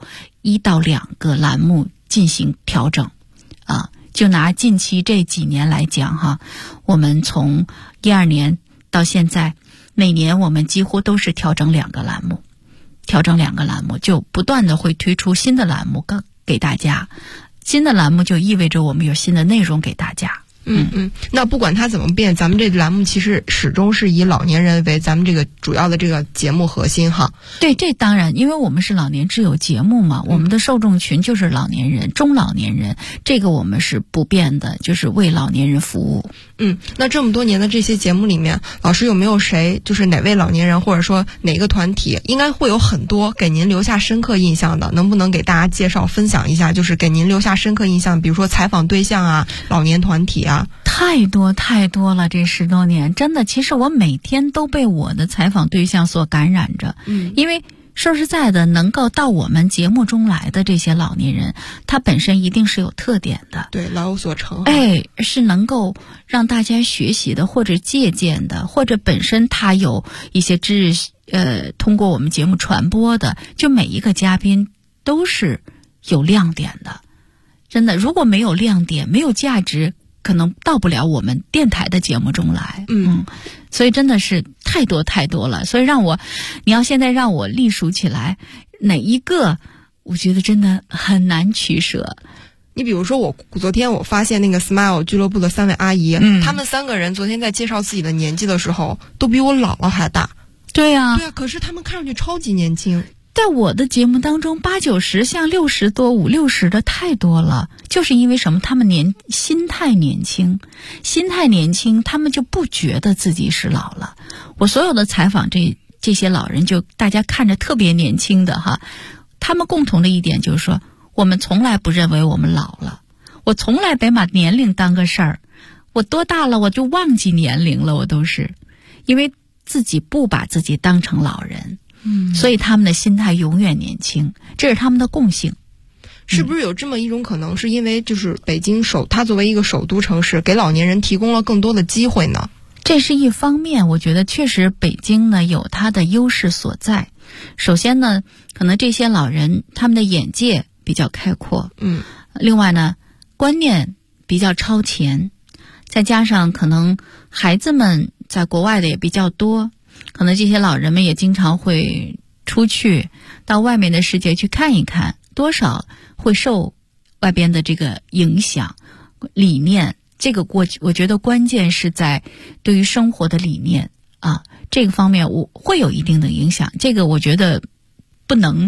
S15: 1到2个栏目进行调整啊。就拿近期这几年来讲哈，我们从12年到现在，每年我们几乎都是调整2个栏目，就不断的会推出新的栏目给大家，新的栏目就意味着我们有新的内容给大家。
S14: 那不管它怎么变，咱们这栏目其实始终是以老年人为咱们这个主要的这个节目核心哈。
S15: 对，这当然，因为我们是老年之友节目嘛，我们的受众群就是老年人、中老年人，这个我们是不变的，就是为老年人服务。
S14: 那这么多年的这些节目里面，老师有没有谁就是哪位老年人或者说哪个团体，应该会有很多给您留下深刻印象的，能不能给大家介绍分享一下，就是给您留下深刻印象，比如说采访对象啊、老年团体啊？
S15: 太多了，这10多年真的，其实我每天都被我的采访对象所感染着。因为说实在的，能够到我们节目中来的这些老年人，他本身一定是有特点的，
S14: 对，老有所成，
S15: 是能够让大家学习的，或者借鉴的，或者本身他有一些知识通过我们节目传播的，就每一个嘉宾都是有亮点的。真的，如果没有亮点，没有价值，可能到不了我们电台的节目中来。所以真的是太多了。所以你要现在让我隶属起来哪一个，我觉得真的很难取舍。
S14: 你比如说昨天我发现那个 Smile 俱乐部的3位阿姨，她们3个人昨天在介绍自己的年纪的时候，都比我姥姥还大。
S15: 对啊，
S14: 可是她们看上去超级年轻。
S15: 在我的节目当中，80、90像60多、50、60的太多了，就是因为什么？他们心态年轻，他们就不觉得自己是老了。我所有的采访这些老人，就大家看着特别年轻的哈，他们共同的一点就是说，我们从来不认为我们老了，我从来别把年龄当个事儿，我多大了我就忘记年龄了，我都是因为自己不把自己当成老人。所以他们的心态永远年轻，这是他们的共性。
S14: 是不是有这么一种可能，是因为就是北京它作为一个首都城市，给老年人提供了更多的机会呢？
S15: 这是一方面，我觉得确实北京呢有它的优势所在。首先呢，可能这些老人他们的眼界比较开阔，另外呢，观念比较超前，再加上可能孩子们在国外的也比较多。可能这些老人们也经常会出去到外面的世界去看一看，多少会受外边的这个影响理念。这个我觉得关键是在对于生活的理念啊，这个方面我会有一定的影响。这个我觉得不能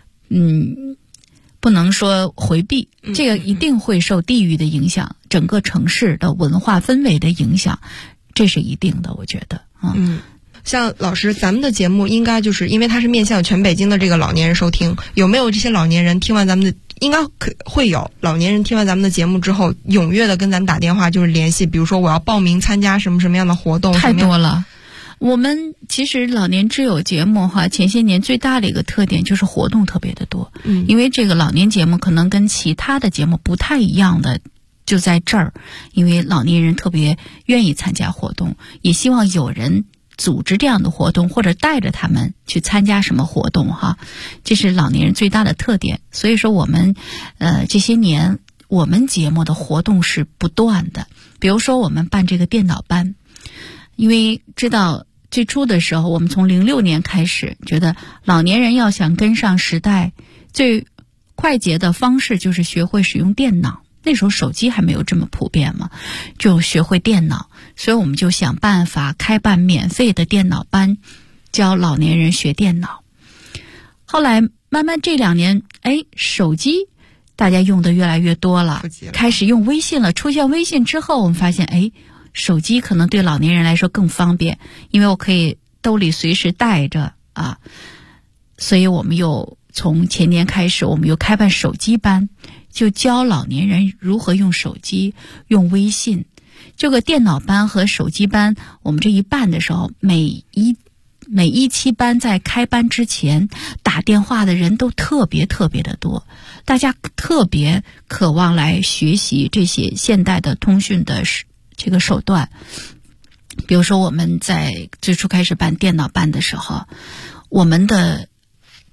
S15: 说回避，这个一定会受地域的影响，整个城市的文化氛围的影响，这是一定的，我觉得
S14: 像老师，咱们的节目应该就是因为它是面向全北京的这个老年人收听，有没有这些老年人听完咱们的，应该会有老年人听完咱们的节目之后，踊跃的跟咱打电话，就是联系，比如说我要报名参加什么样的活动。
S15: 太多了。我们其实老年之友节目前些年最大的一个特点就是活动特别的多。因为这个老年节目可能跟其他的节目不太一样的就在这儿，因为老年人特别愿意参加活动，也希望有人组织这样的活动，或者带着他们去参加什么活动这是老年人最大的特点。所以说我们这些年我们节目的活动是不断的。比如说我们办这个电脑班，因为知道最初的时候我们从06年开始觉得老年人要想跟上时代，最快捷的方式就是学会使用电脑。那时候手机还没有这么普遍嘛，就学会电脑，所以我们就想办法开办免费的电脑班，教老年人学电脑。后来慢慢这2年，手机大家用的越来越多了，开始用微信了。出现微信之后，我们发现，手机可能对老年人来说更方便，因为我可以兜里随时带着啊。所以我们又从前年开始，我们又开办手机班，就教老年人如何用手机、用微信。这个电脑班和手机班，我们这一办的时候，每一期班在开班之前打电话的人都特别的多，大家特别渴望来学习这些现代的通讯的这个手段。比如说我们在最初开始办电脑班的时候，我们的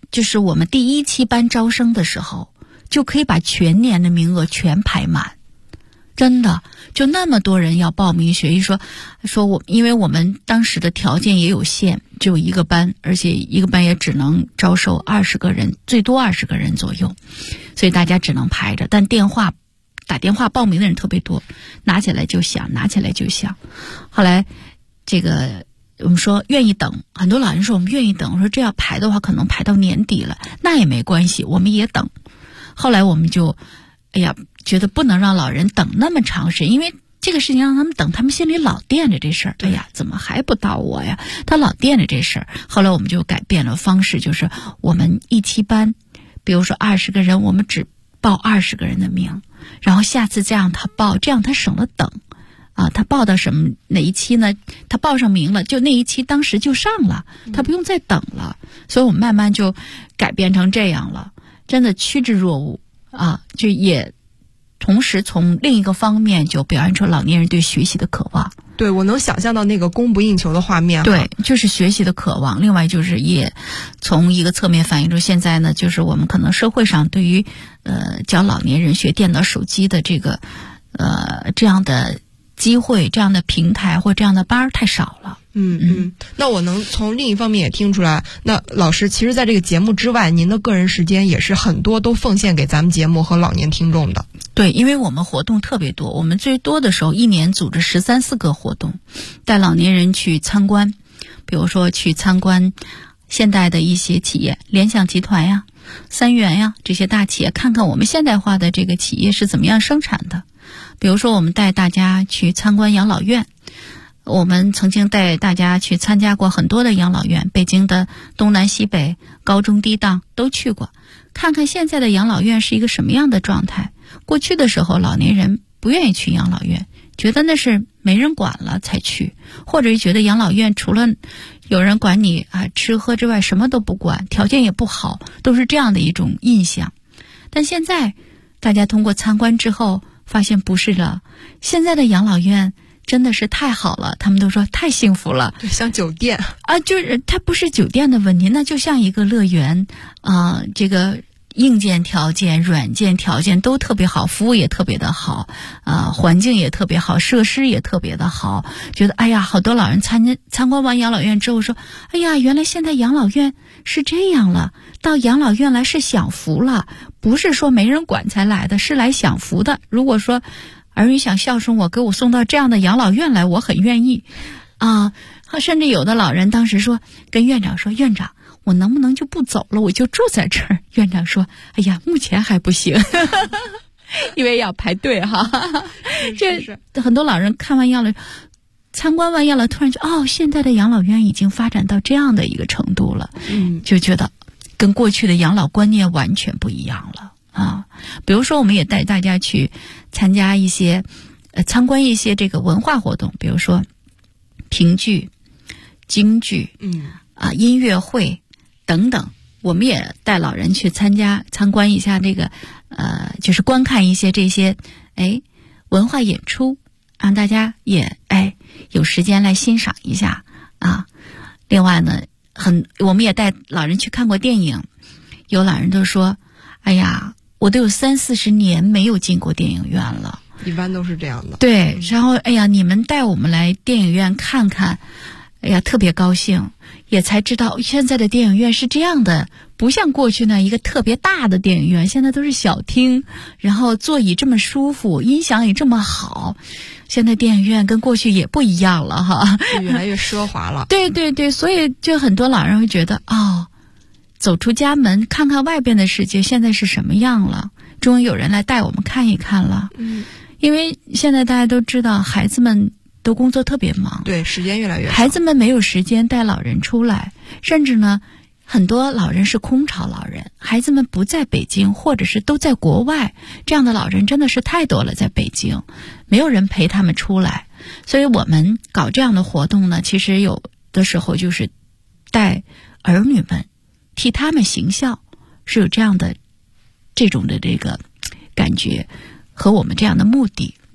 S15: 就是我们第1期班招生的时候，就可以把全年的名额全排满。真的，就那么多人要报名学习，因为我们当时的条件也有限，只有1个班，而且1个班也只能招收20个人，最多20个人左右，所以大家只能排着。但打电话报名的人特别多，拿起来就响。后来这个我们说愿意等，很多老人说我们愿意等，我说这要排的话可能排到年底了，那也没关系，我们也等。后来我们就觉得不能让老人等那么长时间，因为这个事情让他们等，他们心里老惦着这事儿。怎么还不到我呀？他老惦着这事儿。后来我们就改变了方式，就是我们1期班，比如说20个人，我们只报20个人的名，然后下次再让他报，这样他省了等。他报到哪一期呢？他报上名了，就那一期当时就上了，他不用再等了。所以我们慢慢就改变成这样了，真的趋之若鹜就也同时从另一个方面就表现出老年人对学习的渴望。
S14: 对，我能想象到那个供不应求的画面。
S15: 对，就是学习的渴望。另外就是也从一个侧面反映出现在呢，就是我们可能社会上对于教老年人学电脑手机的这个这样的机会、这样的平台或这样的班太少了。
S14: 那我能从另一方面也听出来，那老师其实在这个节目之外，您的个人时间也是很多都奉献给咱们节目和老年听众的。
S15: 对，因为我们活动特别多，我们最多的时候1年组织13、14个活动，带老年人去参观，比如说去参观现代的一些企业，联想集团呀、三元呀这些大企业，看看我们现代化的这个企业是怎么样生产的。比如说我们带大家去参观养老院，我们曾经带大家去参加过很多的养老院，北京的东南西北、高中低档都去过，看看现在的养老院是一个什么样的状态。过去的时候老年人不愿意去养老院，觉得那是没人管了才去，或者是觉得养老院除了有人管你吃喝之外什么都不管，条件也不好，都是这样的一种印象。但现在大家通过参观之后发现不是了，现在的养老院真的是太好了，他们都说太幸福了。
S14: 对，像酒店
S15: 就是它不是酒店的问题，那就像一个乐园这个硬件条件、软件条件都特别好，服务也特别的好，环境也特别好，设施也特别的好。觉得好多老人参观完养老院之后说，原来现在养老院是这样了，到养老院来是享福了，不是说没人管才来的，是来享福的。如果说儿女想孝顺我，给我送到这样的养老院来，我很愿意甚至有的老人当时说跟院长说，院长我能不能就不走了，我就住在这儿？院长说目前还不行因为要排队这很多老人看完参观完养老，突然就现在的养老院已经发展到这样的一个程度了，就觉得跟过去的养老观念完全不一样了比如说我们也带大家去参加一些参观一些这个文化活动，比如说评剧、京剧音乐会等等，我们也带老人去参观一下这个就是观看一些这些文化演出，让大家也有时间来欣赏一下另外呢我们也带老人去看过电影，有老人都说我都有30-40年没有进过电影院了。
S14: 一般都是这样的。
S15: 对，然后你们带我们来电影院看看，特别高兴，也才知道现在的电影院是这样的，不像过去那一个特别大的电影院，现在都是小厅，然后座椅这么舒服，音响也这么好。现在电影院跟过去也不一样了
S14: 越来越奢华了。
S15: 对对对，所以就很多老人会觉得走出家门看看外边的世界现在是什么样了，终于有人来带我们看一看了。因为现在大家都知道孩子们都工作特别忙，
S14: 对，时间越来越少，
S15: 孩子们没有时间带老人出来，甚至呢很多老人是空巢老人，孩子们不在北京或者是都在国外，这样的老人真的是太多了，在北京没有人陪他们出来。所以我们搞这样的活动呢，其实有的时候就是带儿女们替他们行孝，是有这样的这种的这个感觉和我们这样的目的。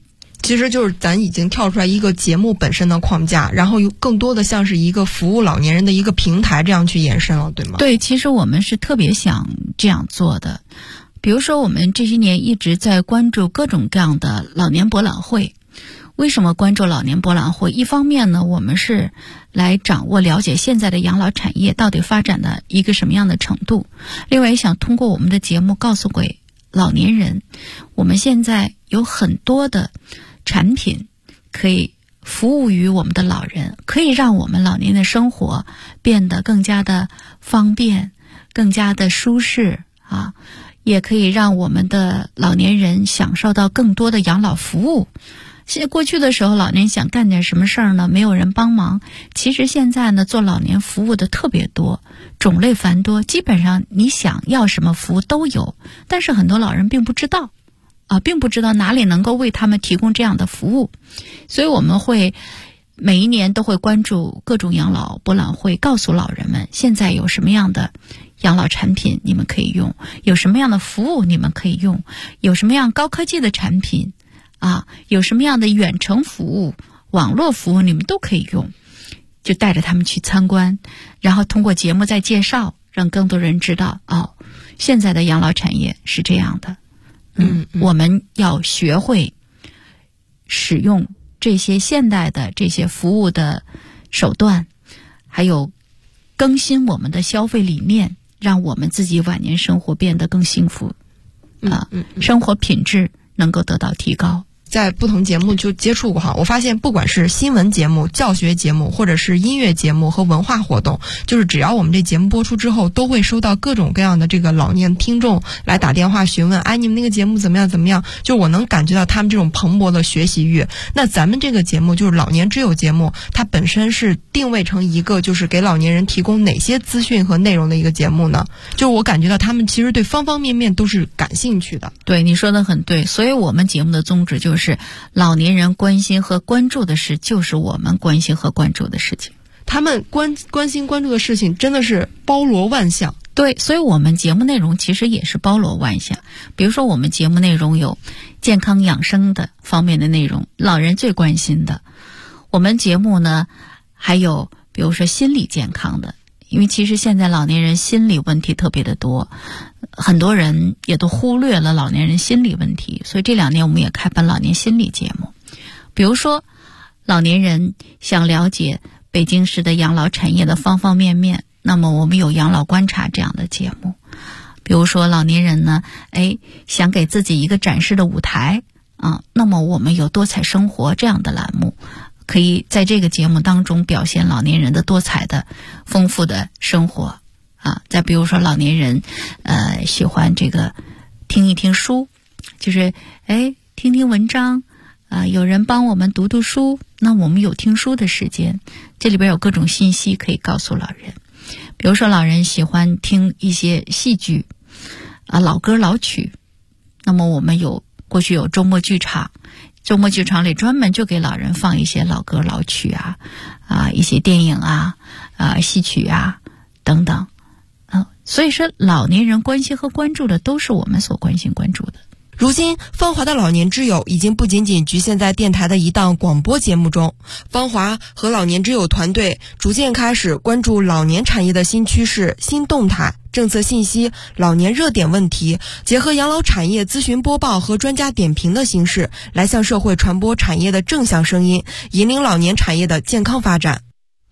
S14: 其实就是咱已经跳出来一个节目本身的框架，然后有更多的像是一个服务老年人的一个平台这样去延伸了，对吗？
S15: 对，其实我们是特别想这样做的。比如说我们这些年一直在关注各种各样的老年博览会。为什么关注老年博览会？一方面呢，我们是来掌握了解现在的养老产业到底发展的一个什么样的程度，另外也想通过我们的节目告诉给老年人，我们现在有很多的产品可以服务于我们的老人，可以让我们老年的生活变得更加的方便，更加的舒适啊，也可以让我们的老年人享受到更多的养老服务。现在过去的时候，老年想干点什么事儿呢，没有人帮忙。其实现在呢，做老年服务的特别多，种类繁多，基本上你想要什么服务都有。但是很多老人并不知道并不知道哪里能够为他们提供这样的服务。所以我们会每一年都会关注各种养老博览会，告诉老人们现在有什么样的养老产品你们可以用，有什么样的服务你们可以用，有什么样高科技的产品有什么样的远程服务、网络服务你们都可以用，就带着他们去参观，然后通过节目再介绍，让更多人知道现在的养老产业是这样的。我们要学会使用这些现代的这些服务的手段，还有更新我们的消费理念，让我们自己晚年生活变得更幸福生活品质能够得到提高。
S14: 在不同节目就接触过哈，我发现不管是新闻节目、教学节目，或者是音乐节目和文化活动，就是只要我们这节目播出之后，都会收到各种各样的这个老年听众来打电话询问，你们那个节目怎么样怎么样，就我能感觉到他们这种蓬勃的学习欲。那咱们这个节目就是老年之友节目，它本身是定位成一个就是给老年人提供哪些资讯和内容的一个节目呢？就我感觉到他们其实对方方面面都是感兴趣的。
S15: 对，你说的很对，所以我们节目的宗旨就是老年人关心和关注的事，就是我们关心和关注的事情。
S14: 他们关心关注的事情真的是包罗万象。
S15: 对，所以我们节目内容其实也是包罗万象。比如说我们节目内容有健康养生的方面的内容，老人最关心的。我们节目呢还有比如说心理健康的，因为其实现在老年人心理问题特别的多，很多人也都忽略了老年人心理问题，所以这2年我们也开办老年心理节目。比如说老年人想了解北京市的养老产业的方方面面，那么我们有养老观察这样的节目。比如说老年人呢想给自己一个展示的舞台那么我们有多彩生活这样的栏目，可以在这个节目当中表现老年人的多彩的丰富的生活再比如说老年人喜欢这个听一听书，就是听听文章有人帮我们读读书，那我们有听书的时间，这里边有各种信息可以告诉老人。比如说老人喜欢听一些戏剧老歌老曲，那么我们过去有周末剧场，周末剧场里专门就给老人放一些老歌老曲一些电影戏曲等等所以说老年人关心和关注的都是我们所关心关注的。
S14: 如今芳华的老年之友已经不仅仅局限在电台的一档广播节目中，芳华和老年之友团队逐渐开始关注老年产业的新趋势、新动态、政策信息、老年热点问题，结合养老产业咨询播报和专家点评的形式，来向社会传播产业的正向声音，引领老年产业的健康发展。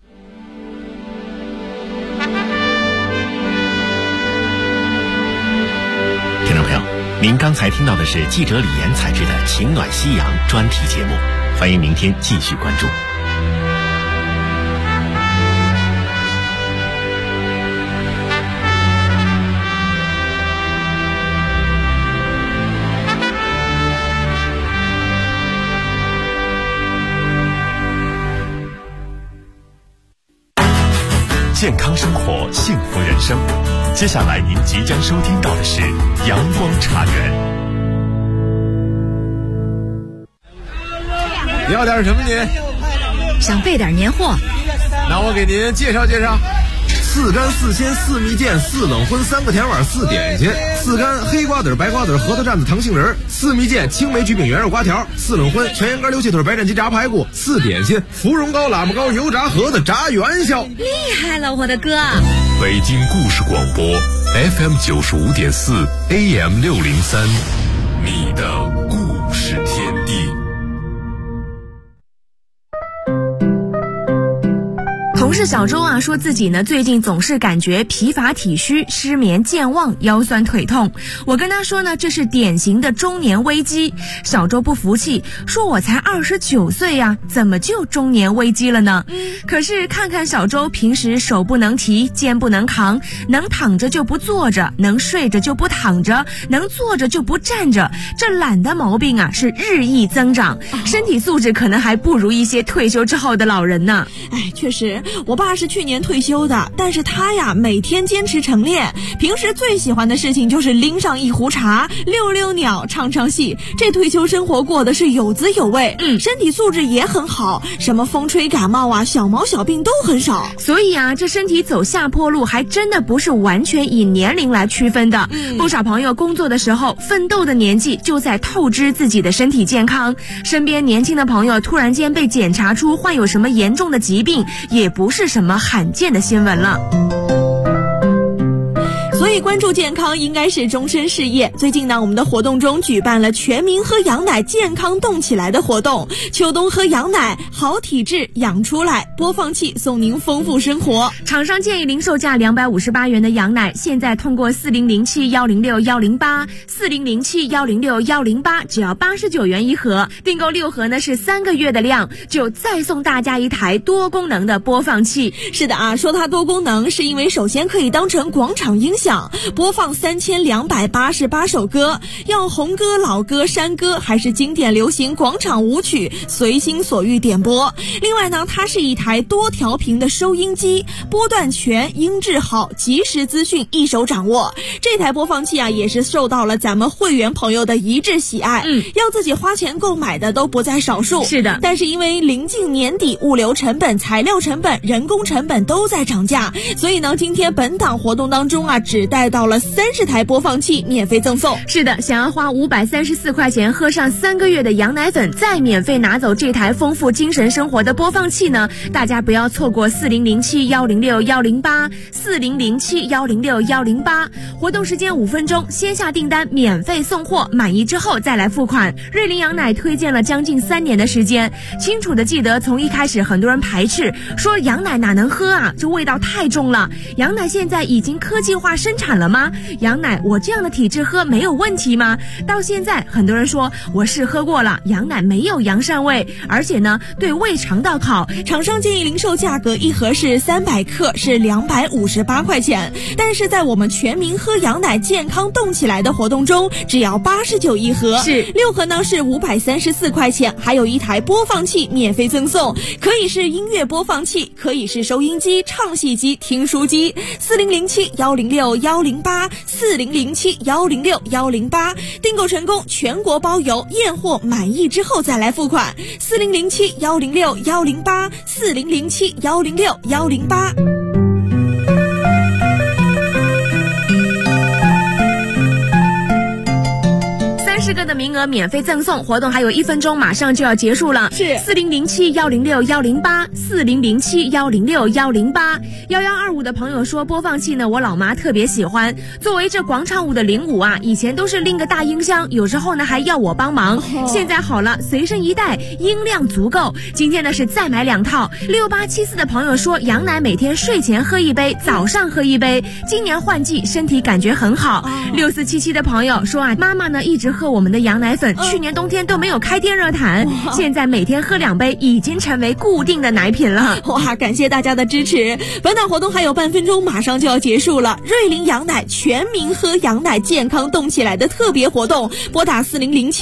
S13: 听众朋友，您刚才听到的是记者李岩采制的《情暖夕阳》专题节目，欢迎明天继续关注。健康生活，幸福人生。接下来您即将收听到的是阳光茶园。
S16: 你要点什么您？
S3: 想备点年货。
S16: 那我给您介绍介绍。
S4: 4干4鲜4蜜饯4冷荤3个甜碗4点心，4干黑瓜子白瓜子核桃蘸子糖杏仁，4蜜饯青梅焗饼圆肉瓜条，4冷荤全羊肝溜气腿白斩鸡炸排骨，4点心芙蓉糕喇叭糕油炸盒子炸元宵。
S3: 厉害了，我的哥！
S2: 北京故事广播 FM 95.4 AM 603，你的故事天地。
S6: 同事小周啊说自己呢最近总是感觉疲乏体虚、失眠、健忘、腰酸腿痛。我跟他说呢，这是典型的中年危机。小周不服气，说我才29岁呀，怎么就中年危机了呢？可是看看小周平时手不能提，肩不能扛，能躺着就不坐着，能睡着就不躺着，能坐着就不站着，这懒的毛病啊是日益增长，身体素质可能还不如一些退休之后的老人呢。
S16: 哎，确实。我爸是去年退休的，但是他呀每天坚持晨练，平时最喜欢的事情就是拎上一壶茶，遛遛鸟，唱唱戏。这退休生活过得是有滋有味，身体素质也很好，什么风吹感冒啊，小毛小病都很少。
S6: 所以啊，这身体走下坡路还真的不是完全以年龄来区分的。不少朋友工作的时候，奋斗的年纪就在透支自己的身体健康。身边年轻的朋友突然间被检查出患有什么严重的疾病，也不是什么罕见的新闻了。
S16: 所以关注健康应该是终身事业。最近呢，我们的活动中举办了全民喝羊奶健康动起来的活动，秋冬喝羊奶，好体质养出来，播放器送您丰富生活。
S6: 厂商建议零售价258元的羊奶，现在通过4007106108 4007106108只要89元一盒，订购6盒呢是3个月的量，就再送大家一台多功能的播放器。
S16: 是的啊，说它多功能是因为首先可以当成广场音响，播放3288首歌，要红歌、老歌、山歌还是经典流行广场舞曲，随心所欲点播。另外呢，它是一台多调频的收音机，波段全，音质好，及时资讯一手掌握。这台播放器啊，也是受到了咱们会员朋友的一致喜爱，要自己花钱购买的都不在少数。
S6: 是的，
S16: 但是因为临近年底，物流成本、材料成本、人工成本都在涨价，所以呢，今天本档活动当中啊，只带到了30台播放器免费赠送。
S6: 是的，想要花534块钱喝上3个月的羊奶粉，再免费拿走这台丰富精神生活的播放器呢，大家不要错过4007106108 4007106108，活动时间5分钟，先下订单免费送货，满意之后再来付款。瑞麟羊奶推荐了将近3年的时间，清楚的记得从一开始很多人排斥，说羊奶哪能喝啊，这味道太重了。羊奶现在已经科技化生产了吗？羊奶我这样的体质喝没有问题吗？到现在很多人说我试喝过了，羊奶没有羊膻味，而且呢对胃肠道好。
S16: 厂商建议零售价格一盒是300克是258块钱，但是在我们全民喝羊奶健康动起来的活动中，只要89一盒，
S6: 是
S16: 6盒呢是534块钱，还有一台播放器免费赠送，可以是音乐播放器，可以是收音机、唱戏机、听书机。4007106108 4007106108，订购成功全国包邮，验货满意之后再来付款。4007106108 4007106108。
S6: 30个的名额免费赠送，活动还有1分钟，马上就要结束了。
S16: 是
S6: 4007106108 4007106108。1125的朋友说，播放器呢，我老妈特别喜欢。作为这广场舞的领舞啊，以前都是拎个大音箱，有时候呢还要我帮忙。现在好了，随身一带，音量足够。今天呢是再买2套。6874的朋友说，羊奶每天睡前喝1杯，早上喝1杯，今年换季，身体感觉很好。6477的朋友说啊，妈妈呢一直喝我们的羊奶粉，去年冬天都没有开电热毯，现在每天喝2杯，已经成为固定的奶品了。
S16: 哇，感谢大家的支持！本档活动还有半分钟，马上就要结束了。瑞麟羊奶全民喝羊奶健康动起来的特别活动，拨打4007